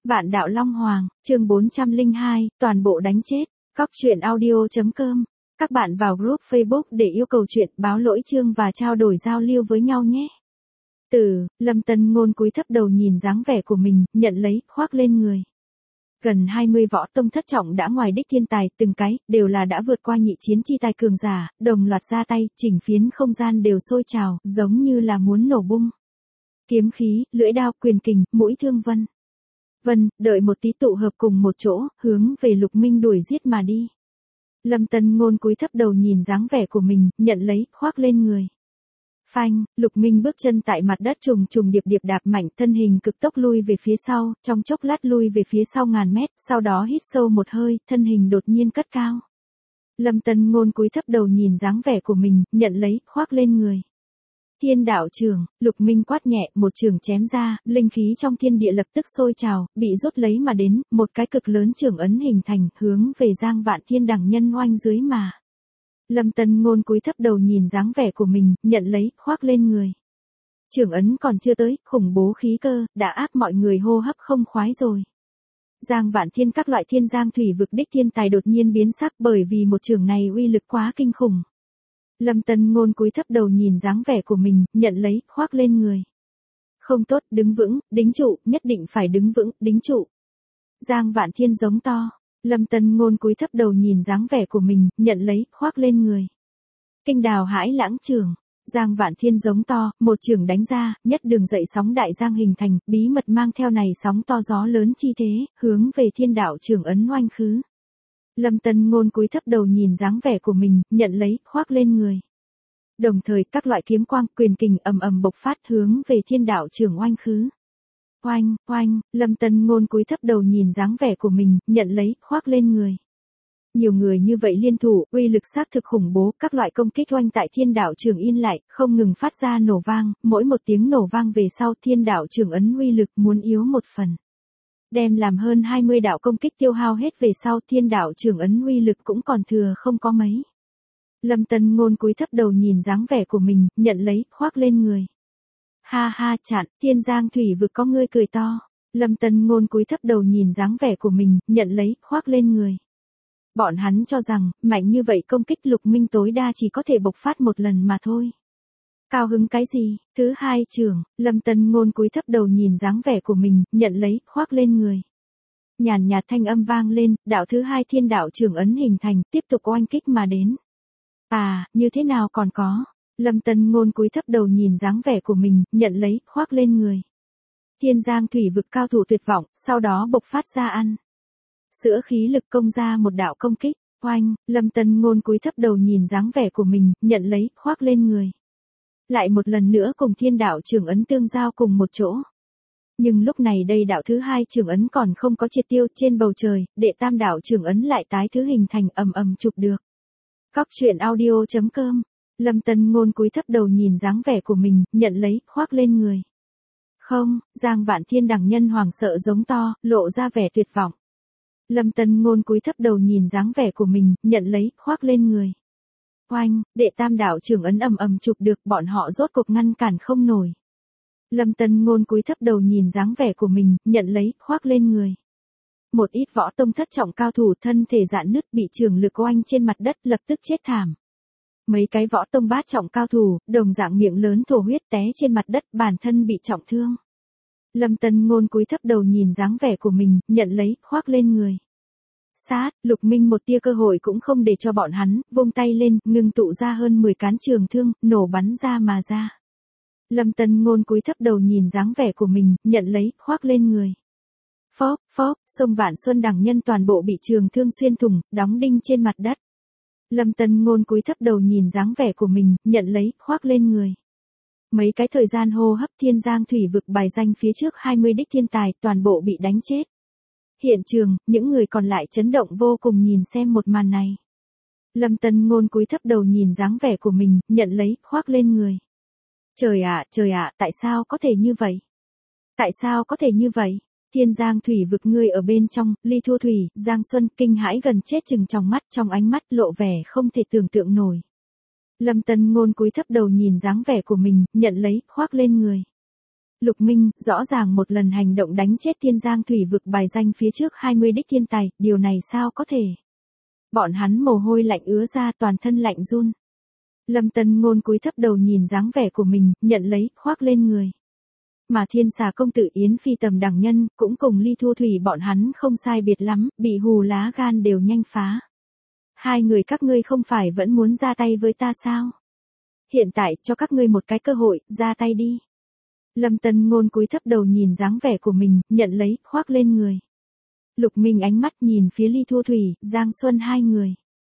Vạn đạo Long Hoàng, chương 402, toàn bộ đánh chết. Cóc truyện audio.com. Các bạn vào group Facebook để yêu cầu chuyện, báo lỗi chương và trao đổi giao lưu với nhau nhé. Lâm Tân Ngôn cúi thấp đầu nhìn dáng vẻ của mình, nhận lấy, khoác lên người. Gần 20 võ tông thất trọng đã ngoài đích thiên tài, từng cái, đều là đã vượt qua nhị chiến chi tài cường giả, đồng loạt ra tay, chỉnh phiến không gian đều sôi trào, giống như là muốn nổ bung. Kiếm khí, lưỡi đao, quyền kình, mũi thương đợi một tí tụ hợp cùng một chỗ, hướng về Lục Minh đuổi giết mà đi. Lâm Tân Ngôn cúi thấp đầu nhìn dáng vẻ của mình, nhận lấy, khoác lên người. Phanh, Lục Minh bước chân tại mặt đất trùng trùng điệp điệp đạp mạnh, thân hình cực tốc lui về phía sau, trong chốc lát lui về phía sau ngàn mét, sau đó hít sâu một hơi, thân hình đột nhiên cất cao. Lâm Tân Ngôn cúi thấp đầu nhìn dáng vẻ của mình, nhận lấy, khoác lên người. Thiên đạo trường, Lục Minh quát nhẹ, một trường chém ra, linh khí trong thiên địa lập tức sôi trào, bị rút lấy mà đến, một cái cực lớn trường ấn hình thành, hướng về Giang Vạn Thiên đẳng nhân oanh dưới mà. Lâm Tân Ngôn cúi thấp đầu nhìn dáng vẻ của mình, nhận lấy, khoác lên người. Trường ấn còn chưa tới, khủng bố khí cơ, đã áp mọi người hô hấp không khoái rồi. Giang Vạn Thiên các loại thiên giang thủy vực đích thiên tài đột nhiên biến sắc bởi vì một trường này uy lực quá kinh khủng. Lâm Tân Ngôn cúi thấp đầu nhìn dáng vẻ của mình, nhận lấy, khoác lên người. Không tốt, đứng vững, đính trụ, nhất định phải đứng vững, đính trụ. Giang Vạn Thiên giống to. Lâm Tân Ngôn cúi thấp đầu nhìn dáng vẻ của mình, nhận lấy, khoác lên người. Kinh đào hãi lãng trường. Giang Vạn Thiên giống to, một trường đánh ra, nhất đường dậy sóng đại giang hình thành, bí mật mang theo này sóng to gió lớn chi thế, hướng về thiên đạo trường ấn oanh khứ. Lâm Tân Ngôn cúi thấp đầu nhìn dáng vẻ của mình, nhận lấy, khoác lên người. Đồng thời các loại kiếm quang, quyền kình ầm ầm bộc phát hướng về thiên đạo trường oanh khứ. Oanh, oanh, Lâm Tân Ngôn cúi thấp đầu nhìn dáng vẻ của mình, nhận lấy, khoác lên người. Nhiều người như vậy liên thủ, uy lực xác thực khủng bố, các loại công kích oanh tại thiên đạo trường yên lại, không ngừng phát ra nổ vang, mỗi một tiếng nổ vang về sau thiên đạo trường ấn uy lực muốn yếu một phần. Đem làm hơn 20 đạo công kích tiêu hao hết về sau thiên đạo trường ấn uy lực cũng còn thừa không có mấy. Lâm Tân Ngôn cúi thấp đầu nhìn dáng vẻ của mình, nhận lấy, khoác lên người. Ha ha chặn, thiên giang thủy vực có ngươi cười to. Lâm Tân Ngôn cúi thấp đầu nhìn dáng vẻ của mình, nhận lấy, khoác lên người. Bọn hắn cho rằng, mạnh như vậy công kích Lục Minh tối đa chỉ có thể bộc phát một lần mà thôi. Cao hứng cái gì? Thứ hai trường, Lâm Tân Ngôn cúi thấp đầu nhìn dáng vẻ của mình, nhận lấy, khoác lên người. Nhàn nhạt thanh âm vang lên, đạo thứ hai thiên đạo trường ấn hình thành, tiếp tục oanh kích mà đến. À, như thế nào còn có? Lâm Tân Ngôn cúi thấp đầu nhìn dáng vẻ của mình, nhận lấy, khoác lên người. Thiên giang thủy vực cao thủ tuyệt vọng, sau đó bộc phát ra ăn. Sữa khí lực công ra một đạo công kích, oanh, Lâm Tân Ngôn cúi thấp đầu nhìn dáng vẻ của mình, nhận lấy, khoác lên người. Lại một lần nữa cùng thiên đạo trường ấn tương giao cùng một chỗ. Nhưng lúc này đây đạo thứ hai trường ấn còn không có triệt tiêu trên bầu trời, đệ tam đạo trường ấn lại tái thứ hình thành ầm ầm chụp được. Cóc truyện audio.com. Lâm Tân Ngôn cúi thấp đầu nhìn dáng vẻ của mình, nhận lấy, khoác lên người. Không, Giang Vạn Thiên đẳng nhân hoảng sợ giống to, lộ ra vẻ tuyệt vọng. Lâm Tân Ngôn cúi thấp đầu nhìn dáng vẻ của mình, nhận lấy, khoác lên người. Oanh, đệ tam đạo trường ấn ầm ầm chụp được, bọn họ rốt cuộc ngăn cản không nổi. Lâm Tân Ngôn cúi thấp đầu nhìn dáng vẻ của mình, nhận lấy, khoác lên người. Một ít võ tông thất trọng cao thủ thân thể rạn nứt bị trường lực oanh trên mặt đất lập tức chết thảm. Mấy cái võ tông bát trọng cao thủ, đồng dạng miệng lớn thổ huyết té trên mặt đất, bản thân bị trọng thương. Lâm Tân Ngôn cúi thấp đầu nhìn dáng vẻ của mình, nhận lấy, khoác lên người. Sát, Lục Minh một tia cơ hội cũng không để cho bọn hắn, vung tay lên, ngưng tụ ra hơn 10 cán trường thương, nổ bắn ra mà ra. Lâm Tân Ngôn cúi thấp đầu nhìn dáng vẻ của mình, nhận lấy, khoác lên người. Phóp, phóp, sông Vạn Xuân đẳng nhân toàn bộ bị trường thương xuyên thủng, đóng đinh trên mặt đất. Lâm Tân Ngôn cúi thấp đầu nhìn dáng vẻ của mình, nhận lấy, khoác lên người. Mấy cái thời gian hô hấp thiên giang thủy vực bài danh phía trước 20 đích thiên tài toàn bộ bị đánh chết. Hiện trường, những người còn lại chấn động vô cùng nhìn xem một màn này. Lâm Tân Ngôn cúi thấp đầu nhìn dáng vẻ của mình, nhận lấy, khoác lên người. Trời ạ, tại sao có thể như vậy? Tại sao có thể như vậy? Thiên giang thủy vực ngươi ở bên trong, ly thua thủy, Giang Xuân kinh hãi gần chết chừng trong mắt, trong ánh mắt lộ vẻ không thể tưởng tượng nổi. Lâm Tân Ngôn cúi thấp đầu nhìn dáng vẻ của mình, nhận lấy, khoác lên người. Lục Minh, rõ ràng một lần hành động đánh chết Thiên Giang Thủy Vực bài danh phía trước 20 đích thiên tài, điều này sao có thể? Bọn hắn mồ hôi lạnh ứa ra, toàn thân lạnh run. Lâm Tân Ngôn cúi thấp đầu nhìn dáng vẻ của mình, nhận lấy, khoác lên người. Mà Thiên Xà công tử Yến Phi Tầm Đẳng Nhân, cũng cùng Ly Thu Thủy bọn hắn không sai biệt lắm, bị hù lá gan đều nhanh phá. Hai người các ngươi không phải vẫn muốn ra tay với ta sao? Hiện tại, cho các ngươi một cái cơ hội, ra tay đi. Lâm Tân Ngôn cúi thấp đầu nhìn dáng vẻ của mình, nhận lấy, khoác lên người. Lục Minh ánh mắt nhìn phía Ly Thu Thủy, Giang Xuân hai người.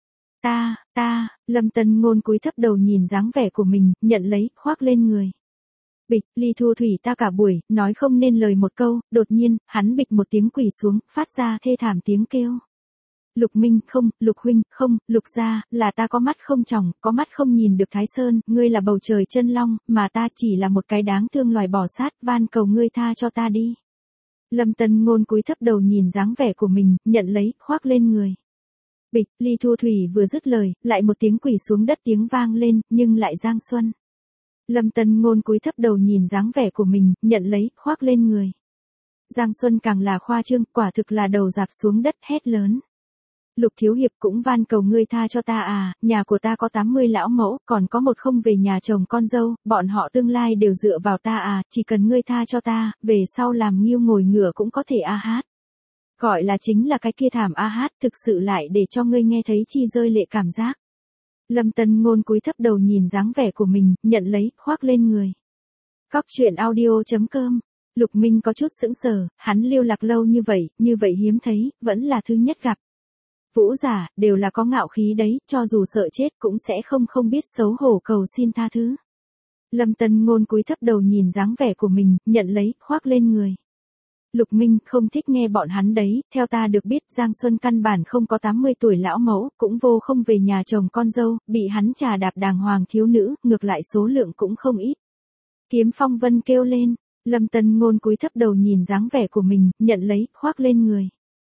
Lâm Tân Ngôn cúi thấp đầu nhìn dáng vẻ của mình, nhận lấy, khoác lên người. Bịch, Ly Thu Thủy ta cả buổi, nói không nên lời một câu, đột nhiên, hắn bịch một tiếng quỳ xuống, phát ra thê thảm tiếng kêu. Lục Minh, không, Lục huynh, không, Lục gia, là ta có mắt không tròng, có mắt không nhìn được Thái Sơn, ngươi là bầu trời chân long, mà ta chỉ là một cái đáng thương loài bò sát, van cầu ngươi tha cho ta đi. Lâm Tân Ngôn cúi thấp đầu nhìn dáng vẻ của mình, nhận lấy, khoác lên người. Bịch, Ly Thu Thủy vừa dứt lời, lại một tiếng quỳ xuống đất tiếng vang lên, nhưng lại Giang Xuân. Lâm Tân Ngôn cúi thấp đầu nhìn dáng vẻ của mình, nhận lấy, khoác lên người. Giang Xuân càng là khoa trương, quả thực là đầu dạp xuống đất hét lớn. Lục thiếu hiệp cũng van cầu ngươi tha cho ta à, nhà của ta có 80 lão mẫu, còn có một không về nhà chồng con dâu, bọn họ tương lai đều dựa vào ta à, chỉ cần ngươi tha cho ta, về sau làm nghiêu ngồi ngựa cũng có thể a hát. Gọi là chính là cái kia thảm a hát, thực sự lại để cho ngươi nghe thấy chi rơi lệ cảm giác. Lâm Tân Ngôn cúi thấp đầu nhìn dáng vẻ của mình, nhận lấy, khoác lên người. Cóc truyện audio.com. Lục Minh có chút sững sờ, hắn lưu lạc lâu như vậy hiếm thấy, vẫn là thứ nhất gặp. Vũ giả, đều là có ngạo khí đấy, cho dù sợ chết cũng sẽ không biết xấu hổ cầu xin tha thứ. Lâm Tân Ngôn cúi thấp đầu nhìn dáng vẻ của mình, nhận lấy, khoác lên người. Lục Minh không thích nghe bọn hắn đấy, theo ta được biết Giang Xuân căn bản không có 80 tuổi lão mẫu, cũng vô không về nhà chồng con dâu, bị hắn trà đạp đàng hoàng thiếu nữ, ngược lại số lượng cũng không ít. Kiếm Phong Vân kêu lên, Lâm Tân Ngôn cúi thấp đầu nhìn dáng vẻ của mình, nhận lấy, khoác lên người.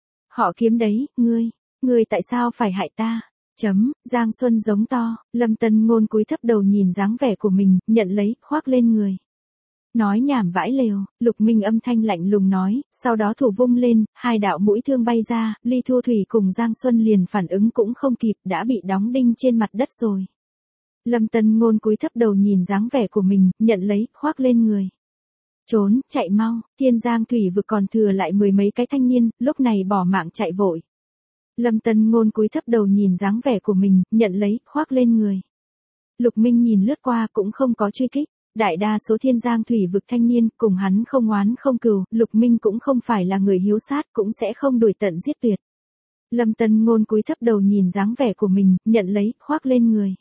Họ Kiếm đấy, ngươi tại sao phải hại ta? Giang Xuân giống to, Lâm Tân Ngôn cúi thấp đầu nhìn dáng vẻ của mình, nhận lấy, khoác lên người. Nói nhảm vãi lều, Lục Minh âm thanh lạnh lùng nói, sau đó thủ vung lên, hai đạo mũi thương bay ra, Ly Thu Thủy cùng Giang Xuân liền phản ứng cũng không kịp, đã bị đóng đinh trên mặt đất rồi. Lâm Tân Ngôn cúi thấp đầu nhìn dáng vẻ của mình, nhận lấy, khoác lên người. Trốn, chạy mau, Thiên Giang Thủy Vực còn thừa lại mười mấy cái thanh niên, lúc này bỏ mạng chạy vội. Lâm Tân Ngôn cúi thấp đầu nhìn dáng vẻ của mình, nhận lấy, khoác lên người. Lục Minh nhìn lướt qua cũng không có truy kích. Đại đa số Thiên Giang Thủy Vực thanh niên, cùng hắn không oán không cừu, Lục Minh cũng không phải là người hiếu sát, cũng sẽ không đuổi tận giết tuyệt. Lâm Tân Ngôn cúi thấp đầu nhìn dáng vẻ của mình, nhận lấy, khoác lên người.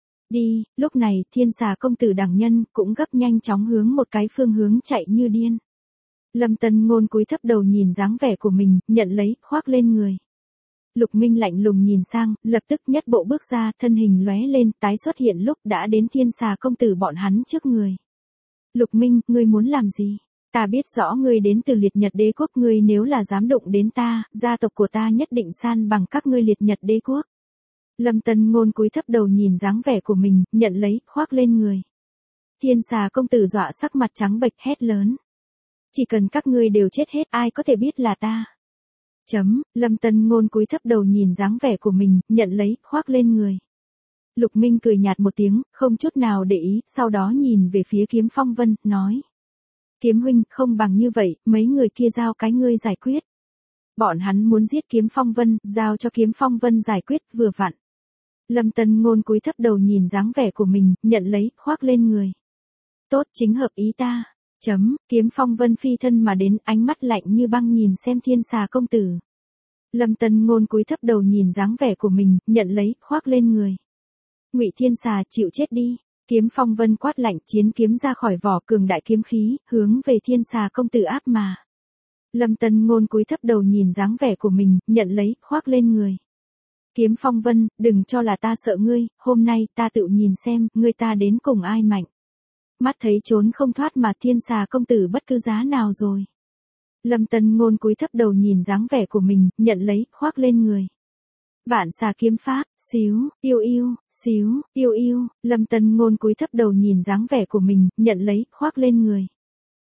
Đi, lúc này, Thiên Xà công tử Đẳng Nhân, cũng gấp nhanh chóng hướng một cái phương hướng chạy như điên. Lâm Tân Ngôn cúi thấp đầu nhìn dáng vẻ của mình, nhận lấy, khoác lên người. Lục Minh lạnh lùng nhìn sang, lập tức nhất bộ bước ra, thân hình lóe lên, tái xuất hiện lúc đã đến Thiên Xà công tử bọn hắn trước người. Lục Minh, ngươi muốn làm gì? Ta biết rõ ngươi đến từ Liệt Nhật Đế Quốc, ngươi nếu là dám động đến ta, gia tộc của ta nhất định san bằng các ngươi Liệt Nhật Đế Quốc. Lâm Tân Ngôn cúi thấp đầu nhìn dáng vẻ của mình, nhận lấy, khoác lên người. Thiên Xà công tử dọa sắc mặt trắng bệch hét lớn. Chỉ cần các ngươi đều chết hết, ai có thể biết là ta? Lâm Tân Ngôn cúi thấp đầu nhìn dáng vẻ của mình, nhận lấy, khoác lên người. Lục Minh cười nhạt một tiếng, không chút nào để ý, sau đó nhìn về phía Kiếm Phong Vân, nói. Kiếm huynh, không bằng như vậy, mấy người kia giao cái ngươi giải quyết. Bọn hắn muốn giết Kiếm Phong Vân, giao cho Kiếm Phong Vân giải quyết, vừa vặn. Lâm Tân Ngôn cúi thấp đầu nhìn dáng vẻ của mình, nhận lấy, khoác lên người. Tốt, chính hợp ý ta. Kiếm Phong Vân phi thân mà đến, ánh mắt lạnh như băng nhìn xem Thiên Xà công tử. Lâm Tân Ngôn cúi thấp đầu nhìn dáng vẻ của mình, nhận lấy, khoác lên người. Ngụy Thiên Xà, chịu chết đi. Kiếm Phong Vân quát lạnh, chiến kiếm ra khỏi vỏ, cường đại kiếm khí, hướng về Thiên Xà công tử áp mà. Lâm Tân Ngôn cúi thấp đầu nhìn dáng vẻ của mình, nhận lấy, khoác lên người. Kiếm Phong Vân, đừng cho là ta sợ ngươi, hôm nay ta tự nhìn xem, ngươi ta đến cùng ai mạnh. Mắt thấy trốn không thoát mà Thiên Xà công tử bất cứ giá nào rồi. Lâm Tân Ngôn cúi thấp đầu nhìn dáng vẻ của mình, nhận lấy, khoác lên người. Vạn xà kiếm pháp, xíu, yêu, Lâm Tân Ngôn cúi thấp đầu nhìn dáng vẻ của mình, nhận lấy, khoác lên người.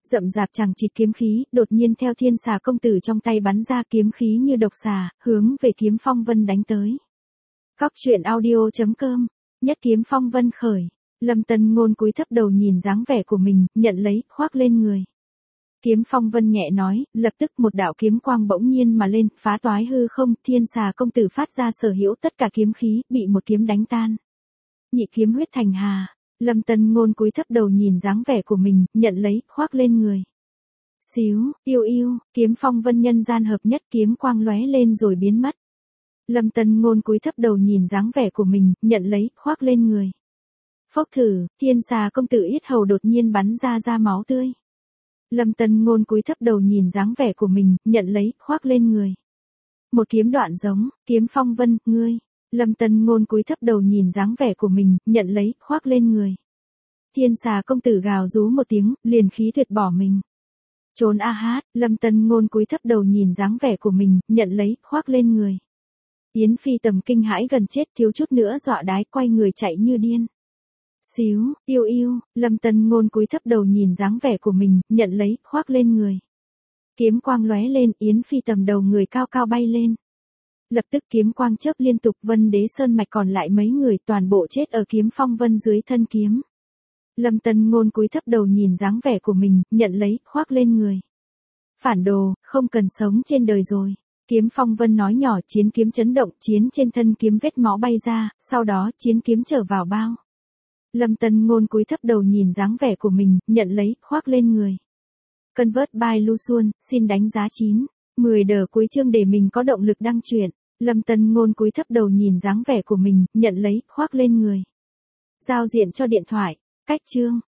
Rậm rạp chằng chịt kiếm khí, đột nhiên theo Thiên Xà công tử trong tay bắn ra, kiếm khí như độc xà, hướng về Kiếm Phong Vân đánh tới. Cóc truyện audio.com, nhất kiếm phong vân khởi. Lâm Tân Ngôn cúi thấp đầu nhìn dáng vẻ của mình, nhận lấy, khoác lên người. Kiếm Phong Vân nhẹ nói, lập tức một đạo kiếm quang bỗng nhiên mà lên, phá toái hư không, Thiên Xà công tử phát ra sở hữu tất cả kiếm khí, bị một kiếm đánh tan. Nhị kiếm huyết thành hà. Lâm Tân Ngôn cúi thấp đầu nhìn dáng vẻ của mình, nhận lấy, khoác lên người. Xíu, yêu yêu, Kiếm Phong Vân nhân gian hợp nhất, kiếm quang lóe lên rồi biến mất. Lâm Tân Ngôn cúi thấp đầu nhìn dáng vẻ của mình, nhận lấy, khoác lên người. Phốc thử, Thiên Xà công tử yết hầu đột nhiên bắn ra máu tươi. Lâm Tân Ngôn cúi thấp đầu nhìn dáng vẻ của mình, nhận lấy, khoác lên người. Một kiếm đoạn giống, Kiếm Phong Vân, ngươi. Lâm Tân Ngôn cúi thấp đầu nhìn dáng vẻ của mình, nhận lấy, khoác lên người. Thiên Xà công tử gào rú một tiếng, liền khí tuyệt bỏ mình. Trốn a hát, Lâm Tân Ngôn cúi thấp đầu nhìn dáng vẻ của mình, nhận lấy, khoác lên người. Yến Phi Tầm kinh hãi gần chết, thiếu chút nữa dọa đái, quay người chạy như điên. Xíu, yêu yêu, Lâm Tân Ngôn cúi thấp đầu nhìn dáng vẻ của mình, nhận lấy, khoác lên người. Kiếm quang lóe lên, Yến Phi Tầm đầu người cao cao bay lên. Lập tức kiếm quang chớp liên tục, Vân Đế Sơn mạch còn lại mấy người toàn bộ chết ở Kiếm Phong Vân dưới thân kiếm. Lâm Tân Ngôn cúi thấp đầu nhìn dáng vẻ của mình, nhận lấy, khoác lên người. Phản đồ, không cần sống trên đời rồi. Kiếm Phong Vân nói nhỏ, chiến kiếm chấn động, chiến trên thân kiếm vết máu bay ra, sau đó chiến kiếm trở vào bao. Lâm Tân Ngôn cúi thấp đầu nhìn dáng vẻ của mình, nhận lấy, khoác lên người. Convert by Lu Xuân, xin đánh giá 9. 10 đờ cuối chương để mình có động lực đăng truyện. Lâm Tân Ngôn cúi thấp đầu nhìn dáng vẻ của mình, nhận lấy, khoác lên người. Giao diện cho điện thoại. Cách chương.